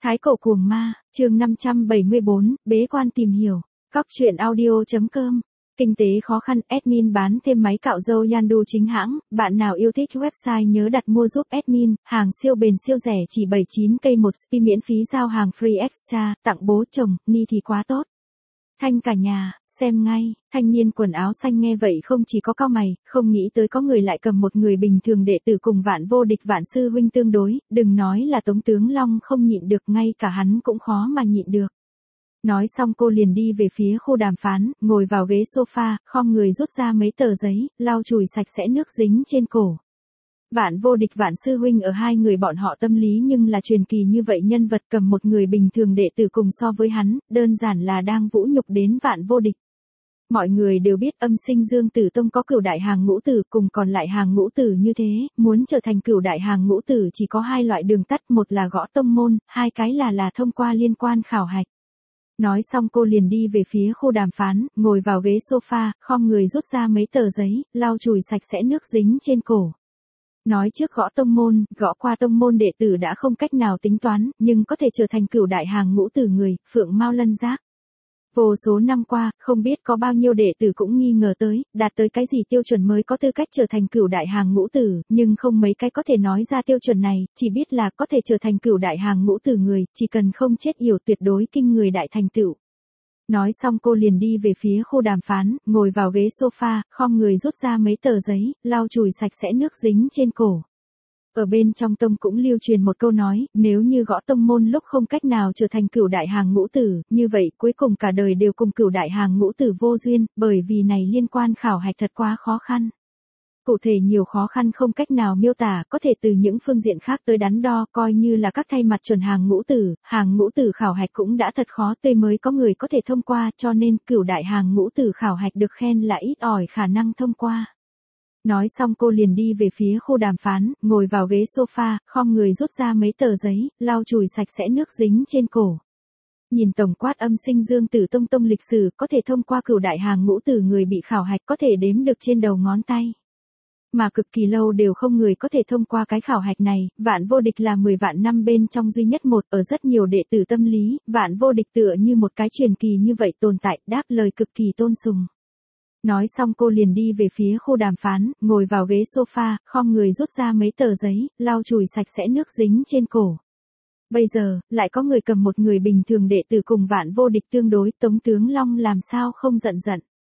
Thái cổ cuồng ma, chương 574, bế quan tìm hiểu. Các truyện audio.com. Kinh tế khó khăn, admin bán thêm máy cạo râu Yandu chính hãng, bạn nào yêu thích website nhớ đặt mua giúp admin, hàng siêu bền siêu rẻ chỉ 79k một spi miễn phí giao hàng free extra, tặng bố chồng, ni thì quá tốt. Thanh cả nhà, xem ngay, thanh niên quần áo xanh nghe vậy không chỉ có cau mày, không nghĩ tới có người lại cầm một người bình thường đệ tử cùng Vạn Vô Địch Vạn sư huynh tương đối, đừng nói là Tống Tướng Long không nhịn được, ngay cả hắn cũng khó mà nhịn được. Nói xong cô liền đi về phía khu đàm phán, ngồi vào ghế sofa, khom người rút ra mấy tờ giấy, lau chùi sạch sẽ nước dính trên cổ. Vạn Vô Địch Vạn sư huynh ở hai người bọn họ tâm lý nhưng là truyền kỳ như vậy nhân vật cầm một người bình thường đệ tử cùng so với hắn, đơn giản là đang vũ nhục đến Vạn Vô Địch. Mọi người đều biết Âm Sinh Dương Tử Tông có cửu đại hàng ngũ tử cùng còn lại hàng ngũ tử như thế, muốn trở thành cửu đại hàng ngũ tử chỉ có hai loại đường tắt, một là gõ tông môn, hai cái là thông qua liên quan khảo hạch. Nói xong cô liền đi về phía khu đàm phán, ngồi vào ghế sofa, khom người rút ra mấy tờ giấy, lau chùi sạch sẽ nước dính trên cổ. Nói trước gõ tông môn, gõ qua tông môn đệ tử đã không cách nào tính toán, nhưng có thể trở thành cửu đại hàng ngũ tử người, Phượng Mao Lân Giác. Vô số năm qua, không biết có bao nhiêu đệ tử cũng nghi ngờ tới, đạt tới cái gì tiêu chuẩn mới có tư cách trở thành cửu đại hàng ngũ tử, nhưng không mấy cái có thể nói ra tiêu chuẩn này, chỉ biết là có thể trở thành cửu đại hàng ngũ tử người, chỉ cần không chết yểu tuyệt đối kinh người đại thành tựu. Nói xong cô liền đi về phía khu đàm phán, ngồi vào ghế sofa, khom người rút ra mấy tờ giấy, lau chùi sạch sẽ nước dính trên cổ. Ở bên trong tông cũng lưu truyền một câu nói, nếu như gõ tông môn lúc không cách nào trở thành cửu đại hàng ngũ tử, như vậy cuối cùng cả đời đều cùng cửu đại hàng ngũ tử vô duyên, bởi vì này liên quan khảo hạch thật quá khó khăn. Cụ thể nhiều khó khăn không cách nào miêu tả, có thể từ những phương diện khác tới đắn đo, coi như là các thay mặt chuẩn hàng ngũ tử khảo hạch cũng đã thật khó tươi mới có người có thể thông qua, cho nên cửu đại hàng ngũ tử khảo hạch được khen là ít ỏi khả năng thông qua. Nói xong cô liền đi về phía khu đàm phán, ngồi vào ghế sofa, khom người rút ra mấy tờ giấy, lau chùi sạch sẽ nước dính trên cổ. Nhìn tổng quát Âm Sinh Dương Tử Tông lịch sử, có thể thông qua cửu đại hàng ngũ tử người bị khảo hạch có thể đếm được trên đầu ngón tay. Mà cực kỳ lâu đều không người có thể thông qua cái khảo hạch này, Vạn Vô Địch là 10 vạn năm bên trong duy nhất một, ở rất nhiều đệ tử tâm lý, Vạn Vô Địch tựa như một cái truyền kỳ như vậy tồn tại, đáp lời cực kỳ tôn sùng. Nói xong cô liền đi về phía khu đàm phán, ngồi vào ghế sofa, khom người rút ra mấy tờ giấy, lau chùi sạch sẽ nước dính trên cổ. Bây giờ, lại có người cầm một người bình thường đệ tử cùng Vạn Vô Địch tương đối, Tống Tướng Long làm sao không giận.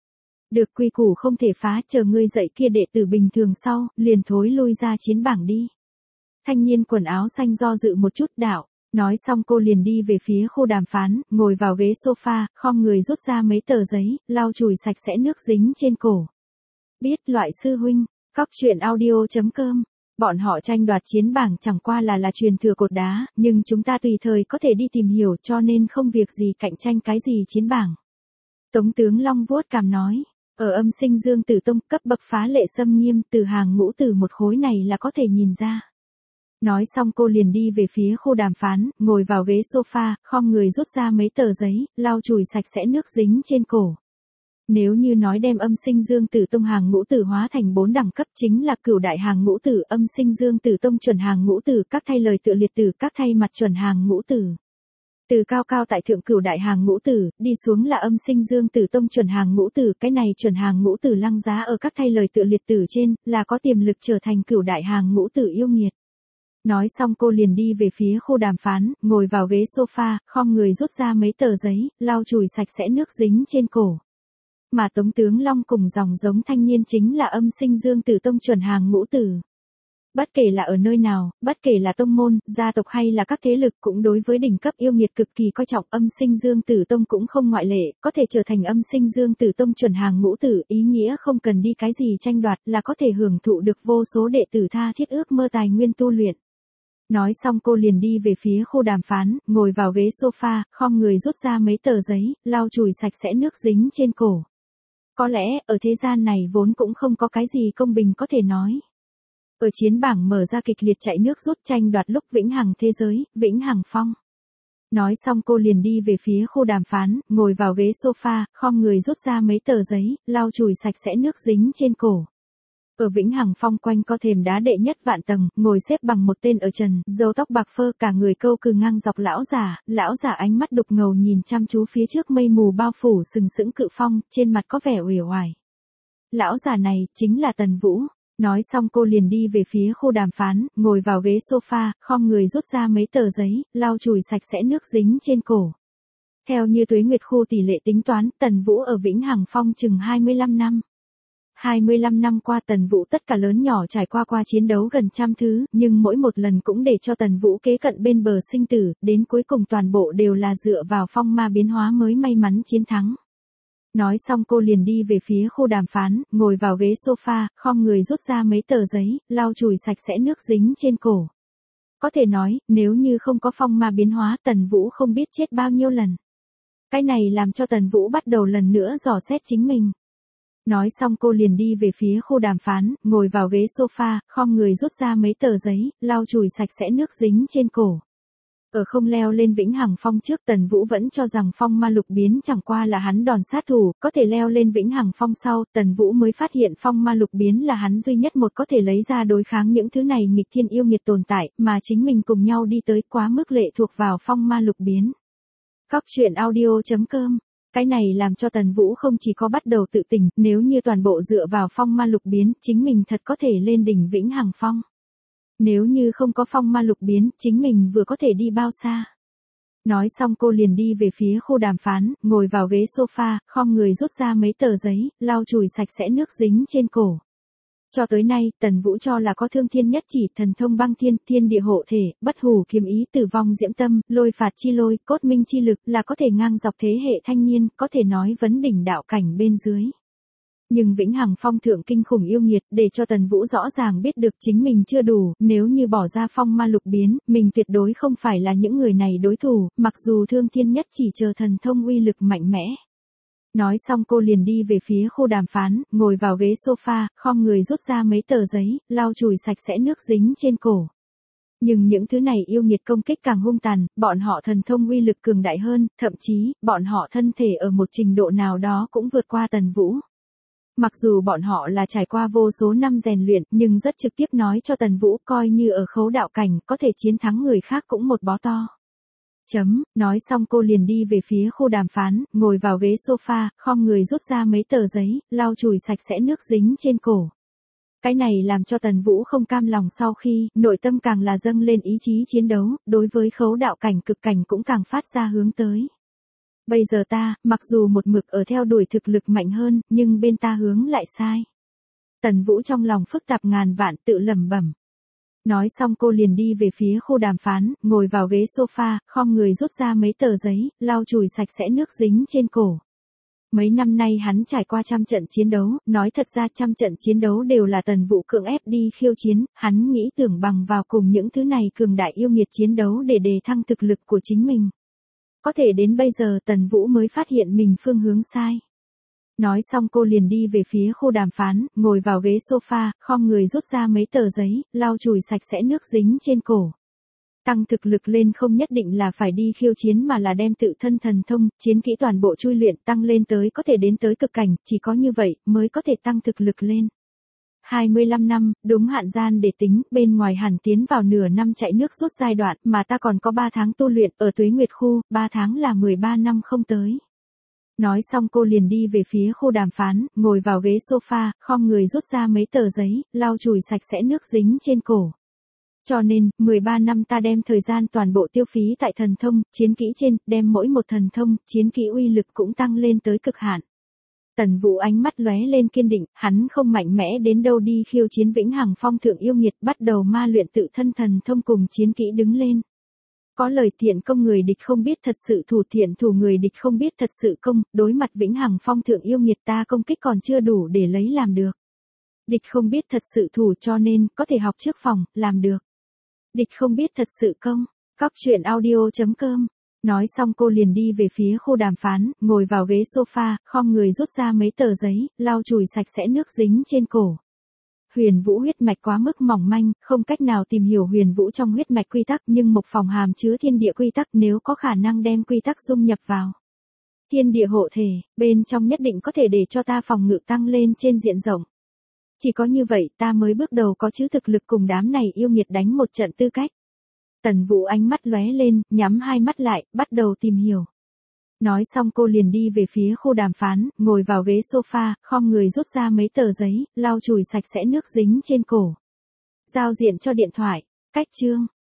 Được quy củ không thể phá, chờ ngươi dạy kia đệ tử bình thường sau, liền thối lui ra chiến bảng đi. Thanh niên quần áo xanh do dự một chút đạo. Nói xong cô liền đi về phía khu đàm phán, ngồi vào ghế sofa, khom người rút ra mấy tờ giấy, lau chùi sạch sẽ nước dính trên cổ. Biết loại sư huynh, các truyện audio.com. Bọn họ tranh đoạt chiến bảng chẳng qua là truyền thừa cột đá, nhưng chúng ta tùy thời có thể đi tìm hiểu, cho nên không việc gì cạnh tranh cái gì chiến bảng. Tống Tướng Long vuốt cằm nói, ở Âm Sinh Dương Tử Tông cấp bậc phá lệ xâm nghiêm, từ hàng ngũ tử một khối này là có thể nhìn ra. Nói xong cô liền đi về phía khu đàm phán, ngồi vào ghế sofa, khom người rút ra mấy tờ giấy, lau chùi sạch sẽ nước dính trên cổ. Nếu như nói đem Âm Sinh Dương Tử Tông hàng ngũ tử hóa thành 4 đẳng cấp chính là cửu đại hàng ngũ tử, Âm Sinh Dương Tử Tông chuẩn hàng ngũ tử, các thay lời tựa liệt tử, các thay mặt chuẩn hàng ngũ tử. Từ cao cao tại thượng cửu đại hàng ngũ tử, đi xuống là Âm Sinh Dương Tử Tông chuẩn hàng ngũ tử, cái này chuẩn hàng ngũ tử lăng giá ở các thay lời tựa liệt tử trên, là có tiềm lực trở thành cửu đại hàng ngũ tử yêu nghiệt. Nói xong cô liền đi về phía khu đàm phán, ngồi vào ghế sofa, khom người rút ra mấy tờ giấy, lau chùi sạch sẽ nước dính trên cổ. Mà Tống Tướng Long cùng dòng giống thanh niên chính là Âm Sinh Dương Tử Tông chuẩn hàng ngũ tử. Bất kể là ở nơi nào, bất kể là tông môn, gia tộc hay là các thế lực cũng đối với đỉnh cấp yêu nghiệt cực kỳ coi trọng, Âm Sinh Dương Tử Tông cũng không ngoại lệ, có thể trở thành Âm Sinh Dương Tử Tông chuẩn hàng ngũ tử, ý nghĩa không cần đi cái gì tranh đoạt là có thể hưởng thụ được vô số đệ tử tha thiết ước mơ tài nguyên tu luyện. Nói xong cô liền đi về phía khu đàm phán, ngồi vào ghế sofa, khom người rút ra mấy tờ giấy, lau chùi sạch sẽ nước dính trên cổ. Có lẽ, ở thế gian này vốn cũng không có cái gì công bình có thể nói. Ở chiến bảng mở ra kịch liệt chạy nước rút tranh đoạt lúc vĩnh hằng thế giới, vĩnh hằng phong. Nói xong cô liền đi về phía khu đàm phán, ngồi vào ghế sofa, khom người rút ra mấy tờ giấy, lau chùi sạch sẽ nước dính trên cổ. Ở Vĩnh Hằng Phong quanh co thềm đá đệ nhất vạn tầng, ngồi xếp bằng một tên ở trần, râu tóc bạc phơ, cả người câu cừ ngang dọc lão giả ánh mắt đục ngầu nhìn chăm chú phía trước mây mù bao phủ sừng sững cự phong, trên mặt có vẻ uể oải. Lão giả này chính là Tần Vũ. Nói xong cô liền đi về phía khu đàm phán, ngồi vào ghế sofa, khom người rút ra mấy tờ giấy, lau chùi sạch sẽ nước dính trên cổ. Theo như Tuế Nguyệt khu tỷ lệ tính toán, Tần Vũ ở Vĩnh Hằng Phong chừng 25 năm. 25 năm qua Tần Vũ tất cả lớn nhỏ trải qua chiến đấu gần trăm thứ, nhưng mỗi một lần cũng để cho Tần Vũ kế cận bên bờ sinh tử, đến cuối cùng toàn bộ đều là dựa vào phong ma biến hóa mới may mắn chiến thắng. Nói xong cô liền đi về phía khu đàm phán, ngồi vào ghế sofa, khom người rút ra mấy tờ giấy, lau chùi sạch sẽ nước dính trên cổ. Có thể nói, nếu như không có phong ma biến hóa Tần Vũ không biết chết bao nhiêu lần. Cái này làm cho Tần Vũ bắt đầu lần nữa dò xét chính mình. Nói xong cô liền đi về phía khu đàm phán, ngồi vào ghế sofa, khom người rút ra mấy tờ giấy, lau chùi sạch sẽ nước dính trên cổ. Ở không leo lên Vĩnh Hằng Phong trước Tần Vũ vẫn cho rằng phong ma lục biến chẳng qua là hắn đòn sát thủ, có thể leo lên Vĩnh Hằng Phong sau, Tần Vũ mới phát hiện phong ma lục biến là hắn duy nhất một có thể lấy ra đối kháng những thứ này nghịch thiên yêu nghiệt tồn tại, mà chính mình cùng nhau đi tới quá mức lệ thuộc vào phong ma lục biến. Cóc truyện audio.com. Cái này làm cho Tần Vũ không chỉ có bắt đầu tự tỉnh, nếu như toàn bộ dựa vào phong ma lục biến, chính mình thật có thể lên đỉnh Vĩnh Hằng Phong. Nếu như không có phong ma lục biến, chính mình vừa có thể đi bao xa. Nói xong cô liền đi về phía khu đàm phán, ngồi vào ghế sofa, khom người rút ra mấy tờ giấy, lau chùi sạch sẽ nước dính trên cổ. Cho tới nay, Tần Vũ cho là có thương thiên nhất chỉ, thần thông băng thiên, thiên địa hộ thể, bất hủ kiếm ý, tử vong diễm tâm, lôi phạt chi lôi, cốt minh chi lực là có thể ngang dọc thế hệ thanh niên, có thể nói vấn đỉnh đạo cảnh bên dưới. Nhưng Vĩnh Hằng Phong thượng kinh khủng yêu nghiệt, để cho Tần Vũ rõ ràng biết được chính mình chưa đủ, nếu như bỏ ra phong ma lục biến, mình tuyệt đối không phải là những người này đối thủ, mặc dù thương thiên nhất chỉ chờ thần thông uy lực mạnh mẽ. Nói xong cô liền đi về phía khu đàm phán, ngồi vào ghế sofa, khom người rút ra mấy tờ giấy, lau chùi sạch sẽ nước dính trên cổ. Nhưng những thứ này yêu nghiệt công kích càng hung tàn, bọn họ thần thông uy lực cường đại hơn, thậm chí, bọn họ thân thể ở một trình độ nào đó cũng vượt qua Tần Vũ. Mặc dù bọn họ là trải qua vô số năm rèn luyện, nhưng rất trực tiếp nói cho Tần Vũ coi như ở khấu đạo cảnh, có thể chiến thắng người khác cũng một bó to. Nói xong cô liền đi về phía khu đàm phán, ngồi vào ghế sofa, khom người rút ra mấy tờ giấy, lau chùi sạch sẽ nước dính trên cổ. Cái này làm cho Tần Vũ không cam lòng sau khi, nội tâm càng là dâng lên ý chí chiến đấu, đối với khấu đạo cảnh cực cảnh cũng càng phát ra hướng tới. Bây giờ ta, mặc dù một mực ở theo đuổi thực lực mạnh hơn, nhưng bên ta hướng lại sai. Tần Vũ trong lòng phức tạp ngàn vạn tự lẩm bẩm. Nói xong cô liền đi về phía khu đàm phán, ngồi vào ghế sofa, khom người rút ra mấy tờ giấy, lau chùi sạch sẽ nước dính trên cổ. Mấy năm nay hắn trải qua trăm trận chiến đấu, nói thật ra trăm trận chiến đấu đều là Tần Vũ cưỡng ép đi khiêu chiến, hắn nghĩ tưởng bằng vào cùng những thứ này cường đại yêu nghiệt chiến đấu để đề thăng thực lực của chính mình. Có thể đến bây giờ Tần Vũ mới phát hiện mình phương hướng sai. Nói xong cô liền đi về phía khu đàm phán, ngồi vào ghế sofa, khom người rút ra mấy tờ giấy, lau chùi sạch sẽ nước dính trên cổ. Tăng thực lực lên không nhất định là phải đi khiêu chiến mà là đem tự thân thần thông, chiến kỹ toàn bộ chui luyện tăng lên tới có thể đến tới cực cảnh, chỉ có như vậy mới có thể tăng thực lực lên. 25 năm, đúng hạn gian để tính, bên ngoài hẳn tiến vào nửa năm chạy nước rút giai đoạn, mà ta còn có 3 tháng tu luyện, ở Tuế Nguyệt khu, 3 tháng là 13 năm không tới. Nói xong cô liền đi về phía khu đàm phán, ngồi vào ghế sofa, khom người rút ra mấy tờ giấy, lau chùi sạch sẽ nước dính trên cổ. Cho nên, 13 năm ta đem thời gian toàn bộ tiêu phí tại thần thông, chiến kỹ trên, đem mỗi một thần thông, chiến kỹ uy lực cũng tăng lên tới cực hạn. Tần Vũ ánh mắt lóe lên kiên định, hắn không mạnh mẽ đến đâu đi khiêu chiến Vĩnh Hằng Phong thượng yêu nghiệt, bắt đầu ma luyện tự thân thần thông cùng chiến kỹ đứng lên. Có lời thiện công người địch không biết thật sự thủ, thiện thủ người địch không biết thật sự công, đối mặt Vĩnh Hằng Phong thượng yêu nghiệt ta công kích còn chưa đủ để lấy làm được. Địch không biết thật sự thủ cho nên, có thể học trước phòng, làm được. Địch không biết thật sự công. Cóc truyện audio.com. Nói xong cô liền đi về phía khu đàm phán, ngồi vào ghế sofa, khom người rút ra mấy tờ giấy, lau chùi sạch sẽ nước dính trên cổ. Huyền Vũ huyết mạch quá mức mỏng manh, không cách nào tìm hiểu Huyền Vũ trong huyết mạch quy tắc, nhưng Mộc Phòng hàm chứa thiên địa quy tắc, nếu có khả năng đem quy tắc dung nhập vào thiên địa hộ thể, bên trong nhất định có thể để cho ta phòng ngự tăng lên trên diện rộng. Chỉ có như vậy ta mới bước đầu có chứ thực lực cùng đám này yêu nghiệt đánh một trận tư cách. Tần Vũ ánh mắt lóe lên, nhắm hai mắt lại, bắt đầu tìm hiểu. Nói xong cô liền đi về phía khu đàm phán, ngồi vào ghế sofa, khom người rút ra mấy tờ giấy, lau chùi sạch sẽ nước dính trên cổ. Giao diện cho điện thoại. Cách chương.